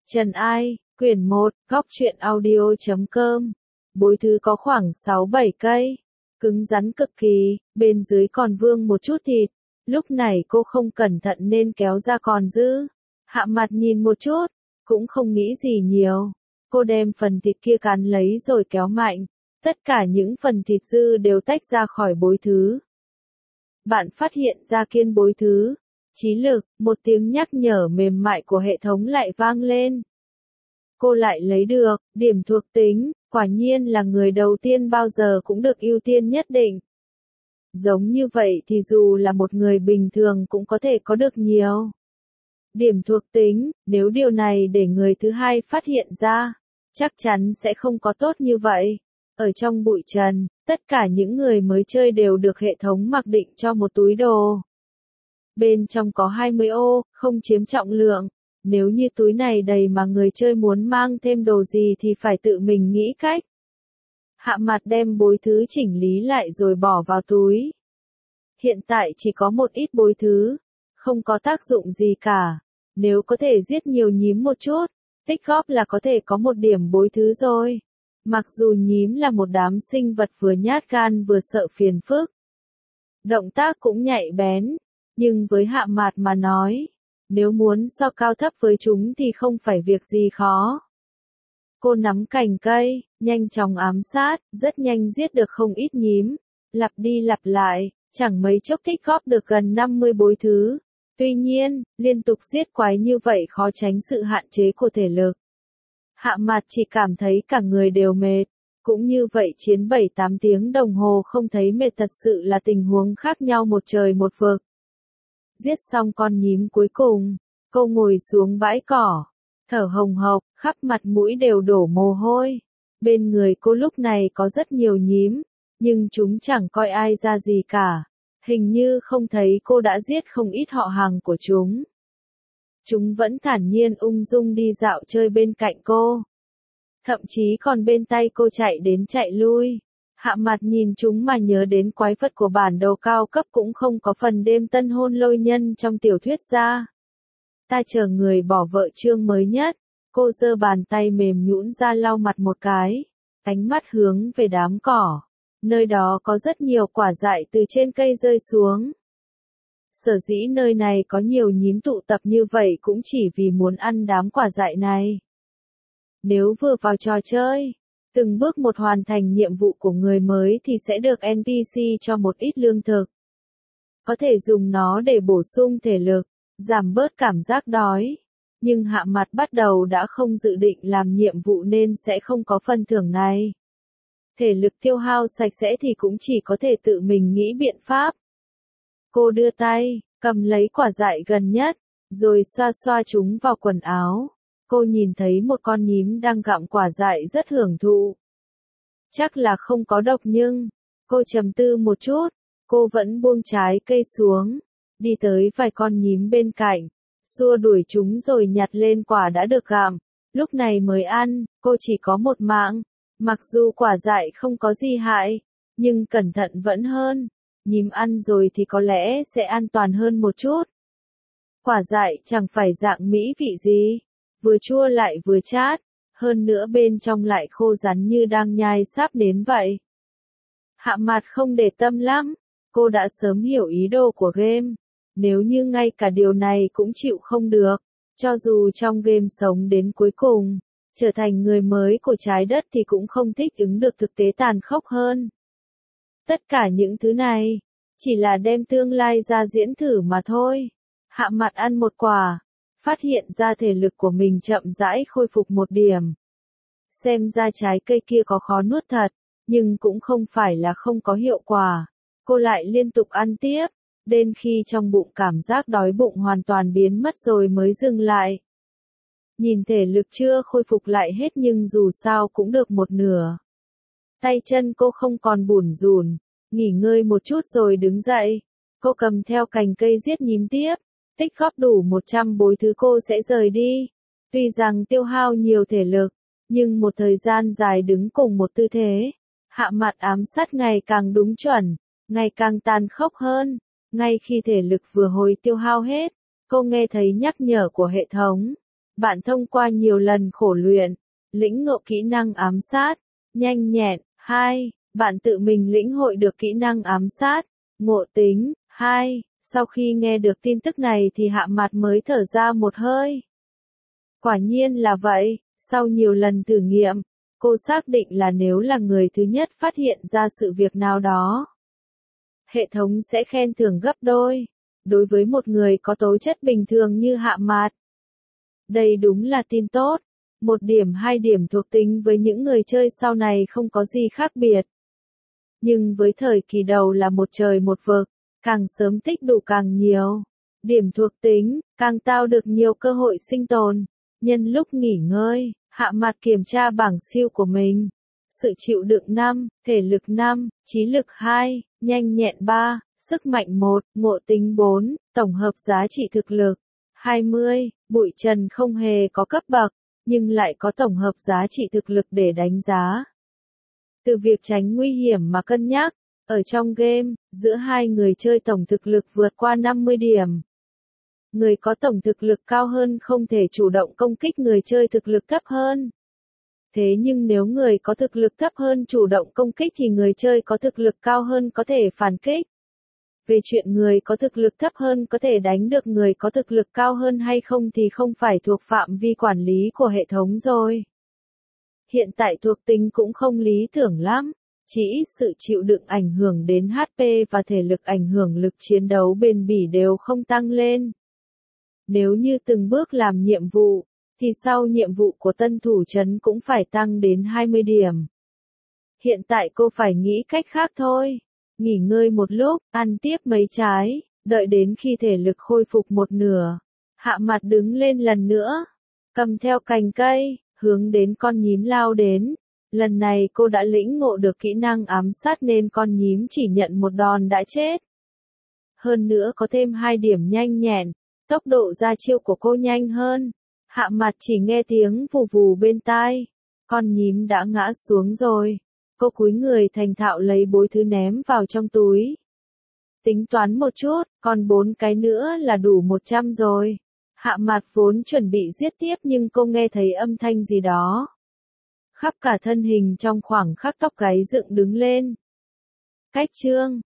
Trần Ai, quyển 1, góc truyện audio.com. Bối thứ có khoảng 6-7 cây, cứng rắn cực kỳ, bên dưới còn vương một chút thịt. Lúc này cô không cẩn thận nên kéo ra còn dư. Hạ mặt nhìn một chút, cũng không nghĩ gì nhiều. Cô đem phần thịt kia cắn lấy rồi kéo mạnh. Tất cả những phần thịt dư đều tách ra khỏi bối thứ. Bạn phát hiện ra kiên bối thứ. Trí lực, một tiếng nhắc nhở mềm mại của hệ thống lại vang lên. Cô lại lấy được, điểm thuộc tính, quả nhiên là người đầu tiên bao giờ cũng được ưu tiên nhất định. Giống như vậy thì dù là một người bình thường cũng có thể có được nhiều điểm thuộc tính, nếu điều này để người thứ hai phát hiện ra, chắc chắn sẽ không có tốt như vậy. Ở trong bụi trần, tất cả những người mới chơi đều được hệ thống mặc định cho một túi đồ. Bên trong có 20 ô, không chiếm trọng lượng. Nếu như túi này đầy mà người chơi muốn mang thêm đồ gì thì phải tự mình nghĩ cách. Hạ mặt đem bối thứ chỉnh lý lại rồi bỏ vào túi. Hiện tại chỉ có một ít bối thứ, không có tác dụng gì cả. Nếu có thể giết nhiều nhím một chút, tích góp là có thể có một điểm bối thứ rồi. Mặc dù nhím là một đám sinh vật vừa nhát gan vừa sợ phiền phức. Động tác cũng nhạy bén, nhưng với Hạ Mạt mà nói, nếu muốn so cao thấp với chúng thì không phải việc gì khó. Cô nắm cành cây, nhanh chóng ám sát, rất nhanh giết được không ít nhím. Lặp đi lặp lại, chẳng mấy chốc tích góp được gần 50 bối thứ. Tuy nhiên, liên tục giết quái như vậy khó tránh sự hạn chế của thể lực. Hạ Mạt chỉ cảm thấy cả người đều mệt. Cũng như vậy chiến 7-8 tiếng đồng hồ không thấy mệt thật sự là tình huống khác nhau một trời một vực. Giết xong con nhím cuối cùng, cô ngồi xuống bãi cỏ, thở hồng hộc, khắp mặt mũi đều đổ mồ hôi. Bên người cô lúc này có rất nhiều nhím, nhưng chúng chẳng coi ai ra gì cả. Hình như không thấy cô đã giết không ít họ hàng của chúng. Chúng vẫn thản nhiên ung dung đi dạo chơi bên cạnh cô. Thậm chí còn bên tay cô chạy đến chạy lui. Hạ mặt nhìn chúng mà nhớ đến quái vật của bản đồ cao cấp cũng không có phần đêm tân hôn lôi nhân trong tiểu thuyết ra. Ta chờ người bỏ vợ chương mới nhất. Cô giơ bàn tay mềm nhũn ra lau mặt một cái. Ánh mắt hướng về đám cỏ. Nơi đó có rất nhiều quả dại từ trên cây rơi xuống. Sở dĩ nơi này có nhiều nhím tụ tập như vậy cũng chỉ vì muốn ăn đám quả dại này. Nếu vừa vào trò chơi, từng bước một hoàn thành nhiệm vụ của người mới thì sẽ được NPC cho một ít lương thực. Có thể dùng nó để bổ sung thể lực, giảm bớt cảm giác đói. Nhưng Hạ Mặt bắt đầu đã không dự định làm nhiệm vụ nên sẽ không có phần thưởng này. Thể lực tiêu hao sạch sẽ thì cũng chỉ có thể tự mình nghĩ biện pháp. Cô đưa tay, cầm lấy quả dại gần nhất, rồi xoa xoa chúng vào quần áo. Cô nhìn thấy một con nhím đang gặm quả dại rất hưởng thụ. Chắc là không có độc nhưng, cô trầm tư một chút, cô vẫn buông trái cây xuống, đi tới vài con nhím bên cạnh, xua đuổi chúng rồi nhặt lên quả đã được gặm. Lúc này mới ăn, cô chỉ có một mạng, mặc dù quả dại không có gì hại, nhưng cẩn thận vẫn hơn. Nhím ăn rồi thì có lẽ sẽ an toàn hơn một chút. Quả dại chẳng phải dạng mỹ vị gì, vừa chua lại vừa chát, hơn nữa bên trong lại khô rắn như đang nhai sáp nến vậy. Hạ Mặt không để tâm lắm, cô đã sớm hiểu ý đồ của game. Nếu như ngay cả điều này cũng chịu không được, cho dù trong game sống đến cuối cùng, trở thành người mới của trái đất thì cũng không thích ứng được thực tế tàn khốc hơn. Tất cả những thứ này, chỉ là đem tương lai ra diễn thử mà thôi. Hạ Mặt ăn một quả, phát hiện ra thể lực của mình chậm rãi khôi phục một điểm. Xem ra trái cây kia có khó nuốt thật, nhưng cũng không phải là không có hiệu quả. Cô lại liên tục ăn tiếp, đến khi trong bụng cảm giác đói bụng hoàn toàn biến mất rồi mới dừng lại. Nhìn thể lực chưa khôi phục lại hết nhưng dù sao cũng được một nửa. Tay chân cô không còn bủn rủn, nghỉ ngơi một chút rồi đứng dậy. Cô cầm theo cành cây giết nhím tiếp, tích góp đủ 100 bối thứ cô sẽ rời đi. Tuy rằng tiêu hao nhiều thể lực, nhưng một thời gian dài đứng cùng một tư thế, Hạ Mặt ám sát ngày càng đúng chuẩn, ngày càng tàn khốc hơn. Ngay khi thể lực vừa hồi tiêu hao hết, cô nghe thấy nhắc nhở của hệ thống. Bạn thông qua nhiều lần khổ luyện, lĩnh ngộ kỹ năng ám sát, nhanh nhẹn. 2. Bạn tự mình lĩnh hội được kỹ năng ám sát, ngộ tính. 2. Sau khi nghe được tin tức này thì Hạ Mạt mới thở ra một hơi. Quả nhiên là vậy, sau nhiều lần thử nghiệm, cô xác định là nếu là người thứ nhất phát hiện ra sự việc nào đó, hệ thống sẽ khen thưởng gấp đôi. Đối với một người có tố chất bình thường như Hạ Mạt, đây đúng là tin tốt. 1 điểm 2 điểm thuộc tính với những người chơi sau này không có gì khác biệt. Nhưng với thời kỳ đầu là một trời một vực, càng sớm tích đủ càng nhiều điểm thuộc tính, càng tạo được nhiều cơ hội sinh tồn. Nhân lúc nghỉ ngơi, Hạ Mạt kiểm tra bảng siêu của mình. Sự chịu đựng 5, thể lực 5, trí lực 2, nhanh nhẹn 3, sức mạnh 1, ngộ tính 4, tổng hợp giá trị thực lực 20. Bụi trần không hề có cấp bậc, nhưng lại có tổng hợp giá trị thực lực để đánh giá. Từ việc tránh nguy hiểm mà cân nhắc, ở trong game, giữa hai người chơi tổng thực lực vượt qua 50 điểm. Người có tổng thực lực cao hơn không thể chủ động công kích người chơi thực lực thấp hơn. Thế nhưng nếu người có thực lực thấp hơn chủ động công kích thì người chơi có thực lực cao hơn có thể phản kích. Về chuyện người có thực lực thấp hơn có thể đánh được người có thực lực cao hơn hay không thì không phải thuộc phạm vi quản lý của hệ thống rồi. Hiện tại thuộc tính cũng không lý tưởng lắm, chỉ ít sự chịu đựng ảnh hưởng đến HP và thể lực ảnh hưởng lực chiến đấu bền bỉ đều không tăng lên. Nếu như từng bước làm nhiệm vụ, thì sau nhiệm vụ của tân thủ trấn cũng phải tăng đến 20 điểm. Hiện tại cô phải nghĩ cách khác thôi. Nghỉ ngơi một lúc, ăn tiếp mấy trái, đợi đến khi thể lực khôi phục một nửa. Hạ Mạt đứng lên lần nữa, cầm theo cành cây, hướng đến con nhím lao đến. Lần này cô đã lĩnh ngộ được kỹ năng ám sát nên con nhím chỉ nhận một đòn đã chết. Hơn nữa có thêm 2 điểm nhanh nhẹn, tốc độ ra chiêu của cô nhanh hơn. Hạ Mạt chỉ nghe tiếng vù vù bên tai. Con nhím đã ngã xuống rồi. Cô cúi người thành thạo lấy bối thứ ném vào trong túi. Tính toán một chút, còn 4 cái nữa là đủ 100 rồi. Hạ Mạt vốn chuẩn bị giết tiếp nhưng cô nghe thấy âm thanh gì đó. Khắp cả thân hình trong khoảng khắc tóc gáy dựng đứng lên. Cách chương